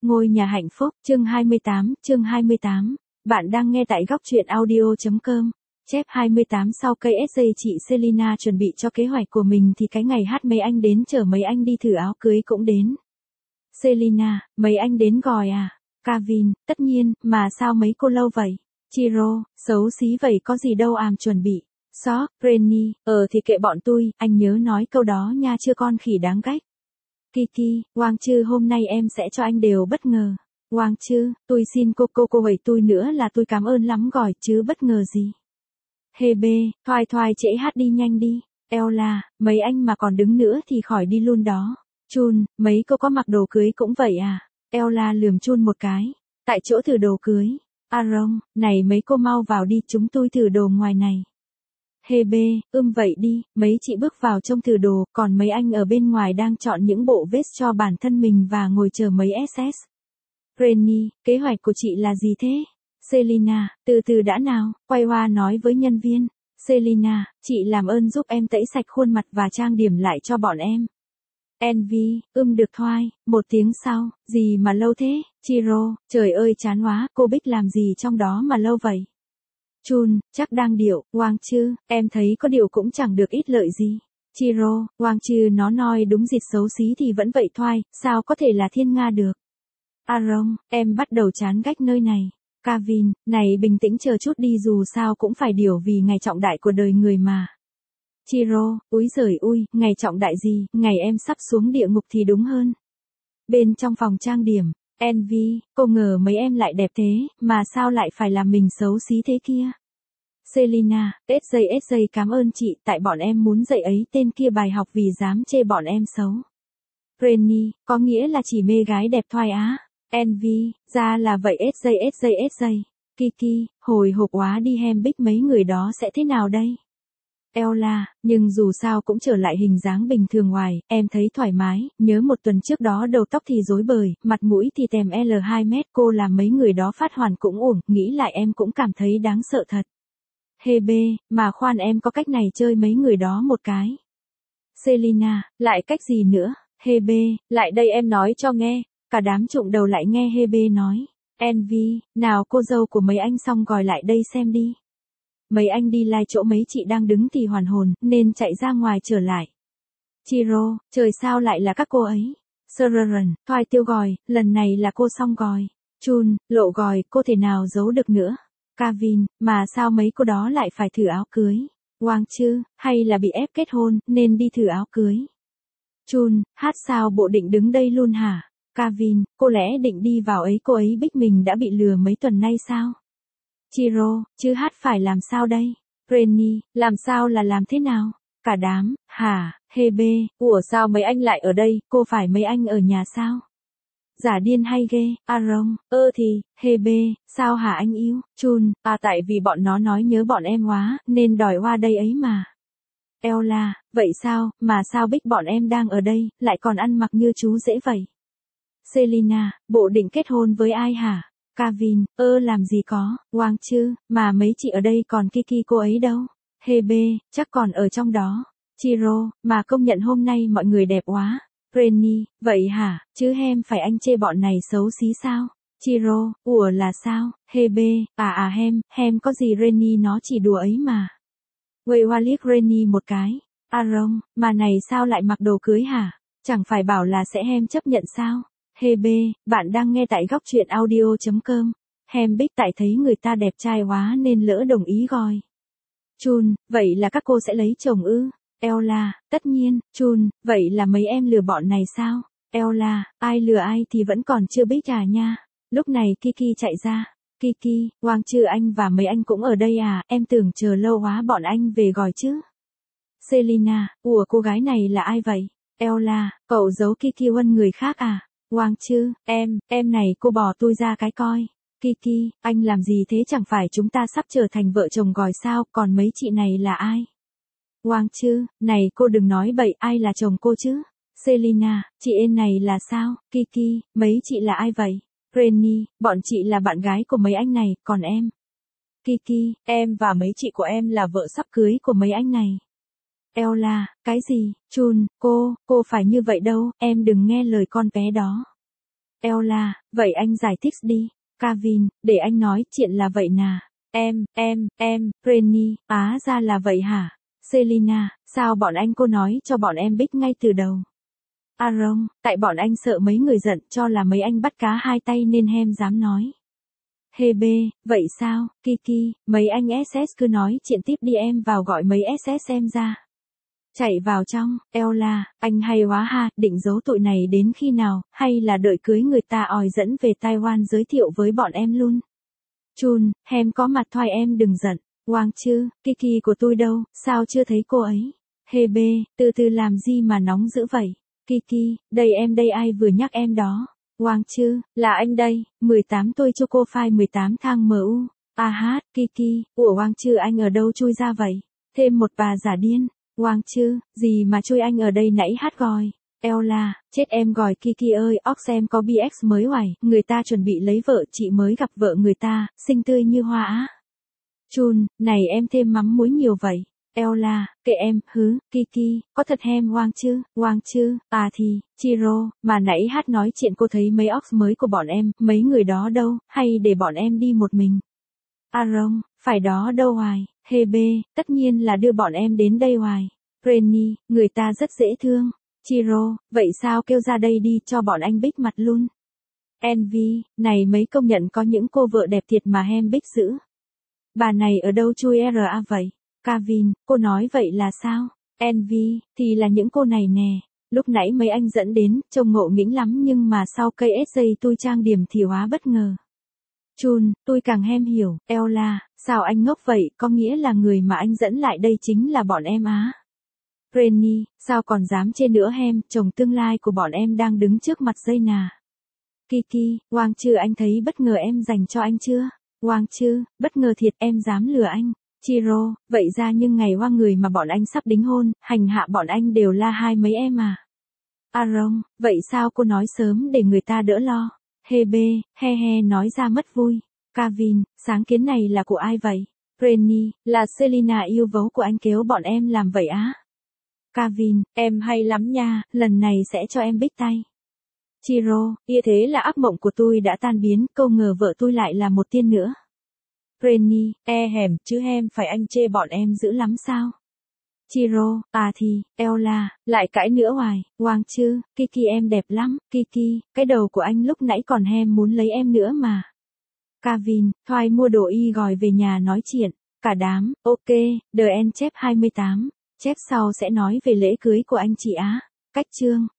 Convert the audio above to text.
Ngôi nhà hạnh phúc, chương 28. Bạn đang nghe tại góc truyện audio.com. Chép 28 sau cây SJ chị Selina chuẩn bị cho kế hoạch của mình thì cái ngày hát mấy anh đến chở mấy anh đi thử áo cưới cũng đến. Selina, mấy anh đến gọi à? Kevin, tất nhiên, mà sao mấy cô lâu vậy? Chiro, xấu xí vậy có gì đâu chuẩn bị. Sóc, Renny, thì kệ bọn tôi, anh nhớ nói câu đó nha chưa con khỉ đáng ghét. Kiki, Wang Chư hôm nay em sẽ cho anh đều bất ngờ. Wang Chư, tôi xin cô hãy tôi nữa là tôi cảm ơn lắm gọi chứ bất ngờ gì. Hebe, thoai trễ hát đi nhanh đi. Ella, mấy anh mà còn đứng nữa thì khỏi đi luôn đó. Chun, mấy cô có mặc đồ cưới cũng vậy à? Ella lườm Chun một cái. Tại chỗ thử đồ cưới. Aaron, này mấy cô mau vào đi chúng tôi thử đồ ngoài này. Hebe, vậy đi, mấy chị bước vào trông thử đồ, còn mấy anh ở bên ngoài đang chọn những bộ vest cho bản thân mình và ngồi chờ mấy SS. Renny, kế hoạch của chị là gì thế? Selina, từ từ đã nào, quay qua nói với nhân viên. Selina, chị làm ơn giúp em tẩy sạch khuôn mặt và trang điểm lại cho bọn em. Envy, được thoai, một tiếng sau, gì mà lâu thế? Chiro, trời ơi chán quá, cô Bích làm gì trong đó mà lâu vậy? Chun, chắc đang điệu. Wang Chư, em thấy có điều cũng chẳng được ít lợi gì. Chiro, Wang Chư nó nói đúng dịt xấu xí thì vẫn vậy thoai, sao có thể là thiên nga được. Aaron, em bắt đầu chán ghét nơi này. Kevin, này bình tĩnh chờ chút đi dù sao cũng phải điều vì ngày trọng đại của đời người mà. Chiro, úi giời ui, ngày trọng đại gì, ngày em sắp xuống địa ngục thì đúng hơn. Bên trong phòng trang điểm. Envy, cô ngờ mấy em lại đẹp thế, mà sao lại phải làm mình xấu xí thế kia? Selina, SJ cảm ơn chị, tại bọn em muốn dạy ấy tên kia bài học vì dám chê bọn em xấu. Renny, có nghĩa là chỉ mê gái đẹp thoai á. Envy, ra là vậy SJ. Kiki, hồi hộp quá đi hem bích mấy người đó sẽ thế nào đây? Ella, nhưng dù sao cũng trở lại hình dáng bình thường ngoài, em thấy thoải mái, nhớ một tuần trước đó đầu tóc thì rối bời, mặt mũi thì tèm L2 mét cô làm mấy người đó phát hoàn cũng uổng, nghĩ lại em cũng cảm thấy đáng sợ thật. Hebe, mà khoan em có cách này chơi mấy người đó một cái. Selina, lại cách gì nữa? Hebe, lại đây em nói cho nghe, cả đám trụng đầu lại nghe Hebe nói. Envy, nào cô dâu của mấy anh xong gọi lại đây xem đi. Mấy anh đi lai chỗ mấy chị đang đứng thì hoàn hồn, nên chạy ra ngoài trở lại. Chiro, trời sao lại là các cô ấy? Seren, thoai tiêu gọi, lần này là cô xong gọi. Chun, lộ gọi, cô thể nào giấu được nữa. Kevin, mà sao mấy cô đó lại phải thử áo cưới? Wang Chư, hay là bị ép kết hôn, nên đi thử áo cưới? Chun, hát sao bộ định đứng đây luôn hả? Kevin, cô lẽ định đi vào ấy cô ấy bích mình đã bị lừa mấy tuần nay sao? Chiro, chứ hát phải làm sao đây? Renny, làm sao là làm thế nào? Cả đám, hả? Hebe, ủa sao mấy anh lại ở đây, cô phải mấy anh ở nhà sao? Giả điên hay ghê, Aaron, thì, Hebe, sao hả anh yêu? Chun, tại vì bọn nó nói nhớ bọn em quá, nên đòi qua đây ấy mà. Ella, vậy sao, mà sao bích bọn em đang ở đây, lại còn ăn mặc như chú dễ vậy? Selina, bộ định kết hôn với ai hả? Kevin, làm gì có, Wang Chư, mà mấy chị ở đây còn Kiki cô ấy đâu? Hebe, chắc còn ở trong đó. Chiro, mà công nhận hôm nay mọi người đẹp quá. Renny, vậy hả, chứ hem phải anh chê bọn này xấu xí sao? Chiro, ủa là sao? Hebe, hem có gì Renny nó chỉ đùa ấy mà. Quay liếc Renny một cái. Aaron, mà này sao lại mặc đồ cưới hả? Chẳng phải bảo là sẽ hem chấp nhận sao? Hebe, bạn đang nghe tại góc truyện audio.com. Hem bích tại thấy người ta đẹp trai quá nên lỡ đồng ý gọi. Chun, vậy là các cô sẽ lấy chồng ư? Ella, tất nhiên. Chun, vậy là mấy em lừa bọn này sao? Ella, ai lừa ai thì vẫn còn chưa biết nha. Lúc này Kiki chạy ra. Kiki, Wang Chư anh và mấy anh cũng ở đây à, em tưởng chờ lâu quá bọn anh về gọi chứ. Selina, ủa cô gái này là ai vậy? Ella, cậu giấu Kiki huân người khác à? Wang Chư, em này cô bỏ tôi ra cái coi. Kiki, anh làm gì thế chẳng phải chúng ta sắp trở thành vợ chồng gọi sao, còn mấy chị này là ai? Wang Chư, này cô đừng nói bậy, ai là chồng cô chứ? Selina, chị em này là sao? Kiki, mấy chị là ai vậy? Renny, bọn chị là bạn gái của mấy anh này, còn em? Kiki, em và mấy chị của em là vợ sắp cưới của mấy anh này. Ella, cái gì? Chun, cô phải như vậy đâu, em đừng nghe lời con bé đó. Ella, vậy anh giải thích đi. Kevin, để anh nói chuyện là vậy nà. Brenny, ra là vậy hả? Selina, sao bọn anh cô nói cho bọn em biết ngay từ đầu. Aaron, tại bọn anh sợ mấy người giận cho là mấy anh bắt cá hai tay nên hem dám nói. Hebe, vậy sao, Kiki, mấy anh SS cứ nói chuyện tiếp đi em vào gọi mấy SS em ra. Chạy vào trong, Ella, anh hay quá ha, định giấu tụi này đến khi nào, hay là đợi cưới người ta òi dẫn về Taiwan giới thiệu với bọn em luôn. Chun, hem có mặt thoại em đừng giận. Wang chứ, Kiki của tôi đâu, sao chưa thấy cô ấy? Hebe, từ từ làm gì mà nóng dữ vậy? Kiki, đây em đây ai vừa nhắc em đó. Wang chứ, là anh đây, 18 tôi cho cô file 18 thang MU. Kiki, ủa Wang chứ anh ở đâu chui ra vậy? Thêm một bà giả điên. Wang chứ, gì mà chui anh ở đây nãy hát gọi. Ella, chết em gọi Kiki ơi, em có BX mới hoài, người ta chuẩn bị lấy vợ, chị mới gặp vợ người ta, xinh tươi như hoa á. Chun, này em thêm mắm muối nhiều vậy. Ella, kệ em, Kiki, có thật hem Wang chứ, thì, Chiro, mà nãy hát nói chuyện cô thấy mấy mới của bọn em, mấy người đó đâu, hay để bọn em đi một mình. Aaron, phải đó đâu hoài, Hebe, tất nhiên là đưa bọn em đến đây hoài. Brenny, người ta rất dễ thương. Chiro, vậy sao kêu ra đây đi cho bọn anh bích mặt luôn. Envy, này mấy công nhận có những cô vợ đẹp thiệt mà hem bích dữ. Bà này ở đâu chui ra vậy? Kevin, cô nói vậy là sao? Envy, thì là những cô này nè. Lúc nãy mấy anh dẫn đến, trông ngộ nghĩnh lắm nhưng mà sau cây SJ tôi trang điểm thì hóa bất ngờ. Chun, tôi càng hem hiểu. Ella, sao anh ngốc vậy, có nghĩa là người mà anh dẫn lại đây chính là bọn em á. Brenny, sao còn dám chê nữa hem, chồng tương lai của bọn em đang đứng trước mặt dây nà. Kiki, Wang chứ anh thấy bất ngờ em dành cho anh chưa? Wang chứ, bất ngờ thiệt em dám lừa anh. Chiro, vậy ra nhưng ngày Wang người mà bọn anh sắp đính hôn, hành hạ bọn anh đều la hai mấy em à. Aaron, vậy sao cô nói sớm để người ta đỡ lo. Hebe, he nói ra mất vui. Kevin, sáng kiến này là của ai vậy? Brenny, là Selina yêu dấu của anh kéo bọn em làm vậy á. Kevin, em hay lắm nha, lần này sẽ cho em bích tay. Chiro, thế là ác mộng của tôi đã tan biến, câu ngờ vợ tôi lại là một tiên nữa. Brenny, chứ hem phải anh chê bọn em dữ lắm sao? Chiro, thì, Ella, lại cãi nữa hoài. Wang chứ, Kiki em đẹp lắm, Kiki, cái đầu của anh lúc nãy còn hem muốn lấy em nữa mà. Kevin, thoai mua đồ y gọi về nhà nói chuyện. Cả đám, ok, The End chép 28. Chép sau sẽ nói về lễ cưới của anh chị á. Cách chương.